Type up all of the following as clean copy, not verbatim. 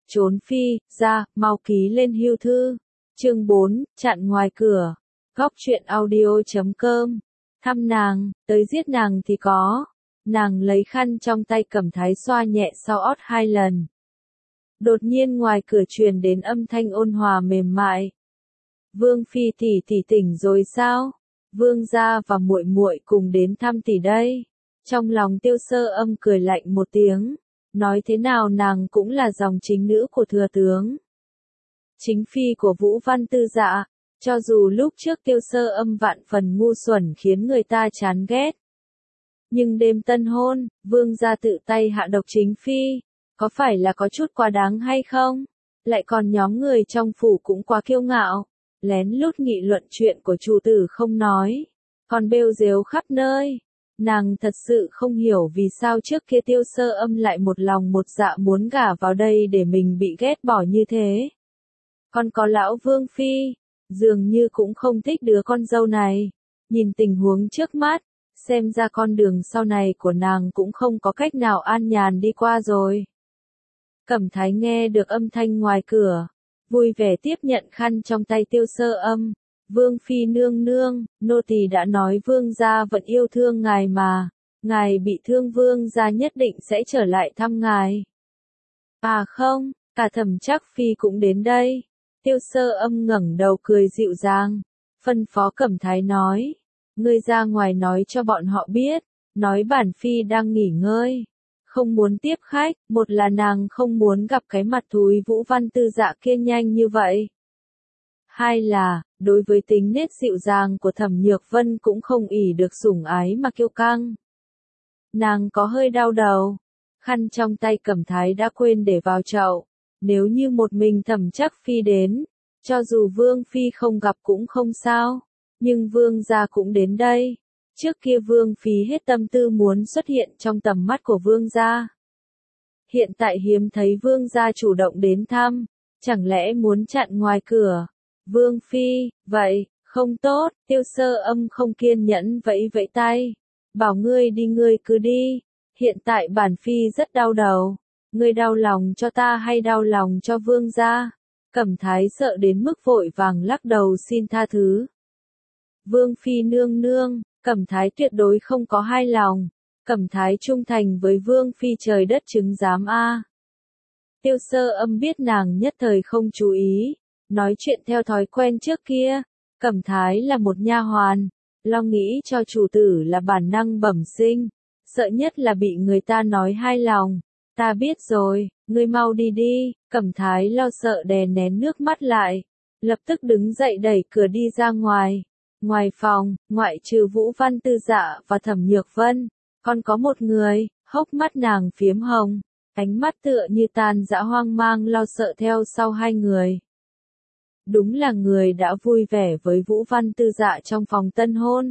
trốn phi, ra, mau ký lên hưu thư. Chương 4, chặn ngoài cửa. Góc truyện audio.com. Thăm nàng, tới giết nàng thì có. Nàng lấy khăn trong tay Cẩm Thái xoa nhẹ sau ót 2 lần. Đột nhiên ngoài cửa truyền đến âm thanh ôn hòa mềm mại. Vương phi tỷ tỷ tỉnh rồi sao? Vương gia và muội muội cùng đến thăm tỷ đây. Trong lòng Tiêu Sơ Âm cười lạnh một tiếng, nói thế nào nàng cũng là dòng chính nữ của thừa tướng. Chính phi của Vũ Văn Tư Dạ, cho dù lúc trước Tiêu Sơ Âm vạn phần ngu xuẩn khiến người ta chán ghét. Nhưng đêm tân hôn, vương gia tự tay hạ độc chính phi, có phải là có chút quá đáng hay không? Lại còn nhóm người trong phủ cũng quá kiêu ngạo, lén lút nghị luận chuyện của chủ tử không nói, còn bêu rếu khắp nơi. Nàng thật sự không hiểu vì sao trước kia Tiêu Sơ Âm lại một lòng một dạ muốn gả vào đây để mình bị ghét bỏ như thế. Còn có lão Vương Phi, dường như cũng không thích đứa con dâu này. Nhìn tình huống trước mắt, xem ra con đường sau này của nàng cũng không có cách nào an nhàn đi qua rồi. Cẩm Thái nghe được âm thanh ngoài cửa, vui vẻ tiếp nhận khăn trong tay Tiêu Sơ Âm. Vương phi nương nương, nô tỳ đã nói vương gia vẫn yêu thương ngài mà, ngài bị thương vương gia nhất định sẽ trở lại thăm ngài. À không, cả Thẩm Trác phi cũng đến đây. Tiêu Sơ Âm ngẩng đầu cười dịu dàng, phân phó Cẩm Thái nói, ngươi ra ngoài nói cho bọn họ biết, nói bản phi đang nghỉ ngơi, không muốn tiếp khách, một là nàng không muốn gặp cái mặt thúi Vũ Văn Tư Dạ kia nhanh như vậy. Hai là, đối với tính nết dịu dàng của Thẩm Nhược Vân cũng không ỷ được sủng ái mà kiêu căng. Nàng có hơi đau đầu, khăn trong tay Cẩm Thái đã quên để vào chậu, nếu như một mình Thẩm Trác phi đến, cho dù Vương phi không gặp cũng không sao, nhưng Vương gia cũng đến đây. Trước kia Vương phi hết tâm tư muốn xuất hiện trong tầm mắt của Vương gia. Hiện tại hiếm thấy Vương gia chủ động đến thăm, chẳng lẽ muốn chặn ngoài cửa? Vương phi, vậy, không tốt. Tiêu Sơ Âm không kiên nhẫn vẫy vẫy tay, bảo ngươi đi ngươi cứ đi, hiện tại bản phi rất đau đầu, ngươi đau lòng cho ta hay đau lòng cho vương gia? Cẩm Thái sợ đến mức vội vàng lắc đầu xin tha thứ. Vương phi nương nương, Cẩm Thái tuyệt đối không có hai lòng, Cẩm Thái trung thành với Vương phi trời đất chứng giám a. Tiêu Sơ Âm biết nàng nhất thời không chú ý, nói chuyện theo thói quen trước kia. Cẩm Thái là một nha hoàn, lo nghĩ cho chủ tử là bản năng bẩm sinh, sợ nhất là bị người ta nói hai lòng. Ta biết rồi, ngươi mau đi đi. Cẩm Thái lo sợ đè nén nước mắt lại, lập tức đứng dậy đẩy cửa đi ra ngoài. Ngoài phòng, ngoại trừ Vũ Văn Tư Dạ và Thẩm Nhược Vân, còn có một người, hốc mắt nàng phiếm hồng, ánh mắt tựa như tan dã hoang mang lo sợ theo sau hai người. Đúng là người đã vui vẻ với Vũ Văn Tư Dạ trong phòng tân hôn.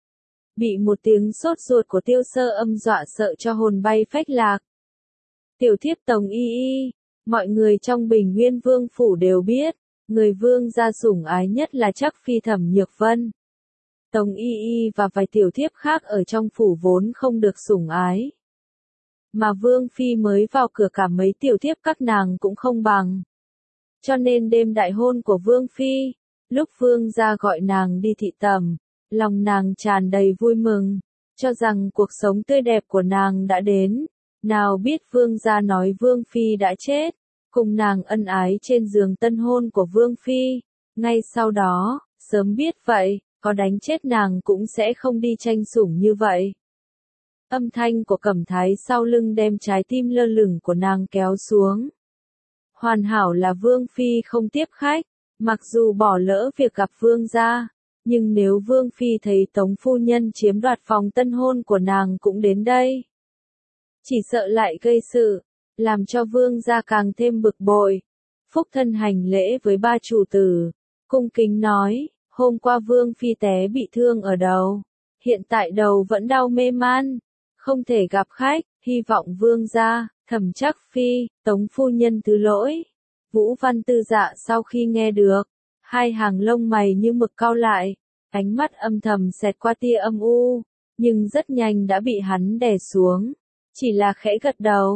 Bị một tiếng sốt ruột của Tiêu Sơ Âm dọa sợ cho hồn bay phách lạc. Tiểu thiếp Tống Y Y, mọi người trong Bình Nguyên Vương phủ đều biết, người vương gia sủng ái nhất là Trác phi Thẩm Nhược Vân. Tống Y Y và vài tiểu thiếp khác ở trong phủ vốn không được sủng ái. Mà Vương phi mới vào cửa cả mấy tiểu thiếp các nàng cũng không bằng. Cho nên đêm đại hôn của Vương phi, lúc Vương gia gọi nàng đi thị tẩm, lòng nàng tràn đầy vui mừng, cho rằng cuộc sống tươi đẹp của nàng đã đến. Nào biết Vương gia nói Vương phi đã chết, cùng nàng ân ái trên giường tân hôn của Vương phi. Ngay sau đó, sớm biết vậy, có đánh chết nàng cũng sẽ không đi tranh sủng như vậy. Âm thanh của Cẩm Thái sau lưng đem trái tim lơ lửng của nàng kéo xuống. Hoàn hảo là Vương phi không tiếp khách, mặc dù bỏ lỡ việc gặp Vương gia, nhưng nếu Vương phi thấy Tống phu nhân chiếm đoạt phòng tân hôn của nàng cũng đến đây, chỉ sợ lại gây sự, làm cho Vương gia càng thêm bực bội. Phúc thân hành lễ với ba chủ tử, cung kính nói, hôm qua Vương phi té bị thương ở đầu, hiện tại đầu vẫn đau mê man, không thể gặp khách, hy vọng Vương gia, Thẩm Trác phi, Tống phu nhân thứ lỗi. Vũ Văn Tư Dạ sau khi nghe được, hai hàng lông mày như mực cau lại, ánh mắt âm thầm xẹt qua tia âm u, nhưng rất nhanh đã bị hắn đè xuống, chỉ là khẽ gật đầu.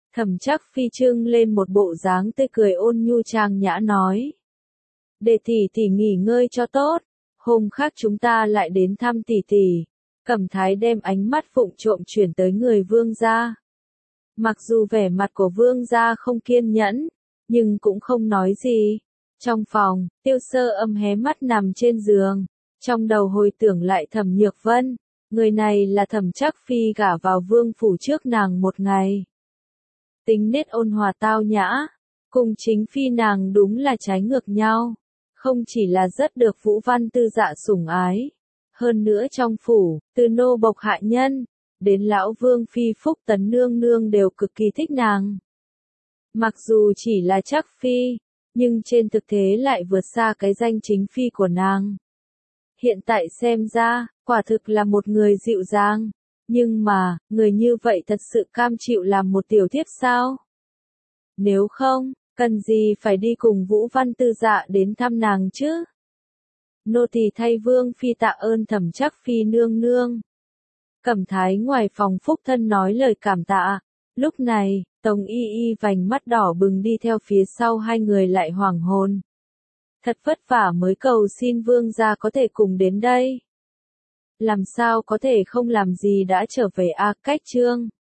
Thẩm Trác Phi trưng lên một bộ dáng tươi cười ôn nhu trang nhã nói. Để tỷ tỷ nghỉ ngơi cho tốt, hôm khác chúng ta lại đến thăm tỷ tỷ. Cẩm Thái đem ánh mắt vụng trộm chuyển tới người Vương gia. Mặc dù vẻ mặt của Vương gia không kiên nhẫn, nhưng cũng không nói gì. Trong phòng, Tiêu Sơ Âm hé mắt nằm trên giường, trong đầu hồi tưởng lại Thẩm Nhược Vân, người này là Thẩm Trác Phi gả vào vương phủ trước nàng một ngày. Tính nết ôn hòa tao nhã, cùng chính phi nàng đúng là trái ngược nhau, không chỉ là rất được Vũ Văn Tư Dạ sủng ái, hơn nữa trong phủ, từ nô bộc hạ nhân, đến lão vương phi Phúc Tấn nương nương đều cực kỳ thích nàng. Mặc dù chỉ là Trác Phi, nhưng trên thực tế lại vượt xa cái danh chính phi của nàng. Hiện tại xem ra, quả thực là một người dịu dàng. Nhưng mà, người như vậy thật sự cam chịu làm một tiểu thiếp sao? Nếu không, cần gì phải đi cùng Vũ Văn Tư Dạ đến thăm nàng chứ? Nô tỳ thay vương phi tạ ơn Thẩm Trác Phi nương nương. Cẩm Thái ngoài phòng phúc thân nói lời cảm tạ. Lúc này, Tống Y Y vành mắt đỏ bừng đi theo phía sau hai người lại hoảng hồn. Thật vất vả mới cầu xin vương gia có thể cùng đến đây. Làm sao có thể không làm gì đã trở về a Cách Trương.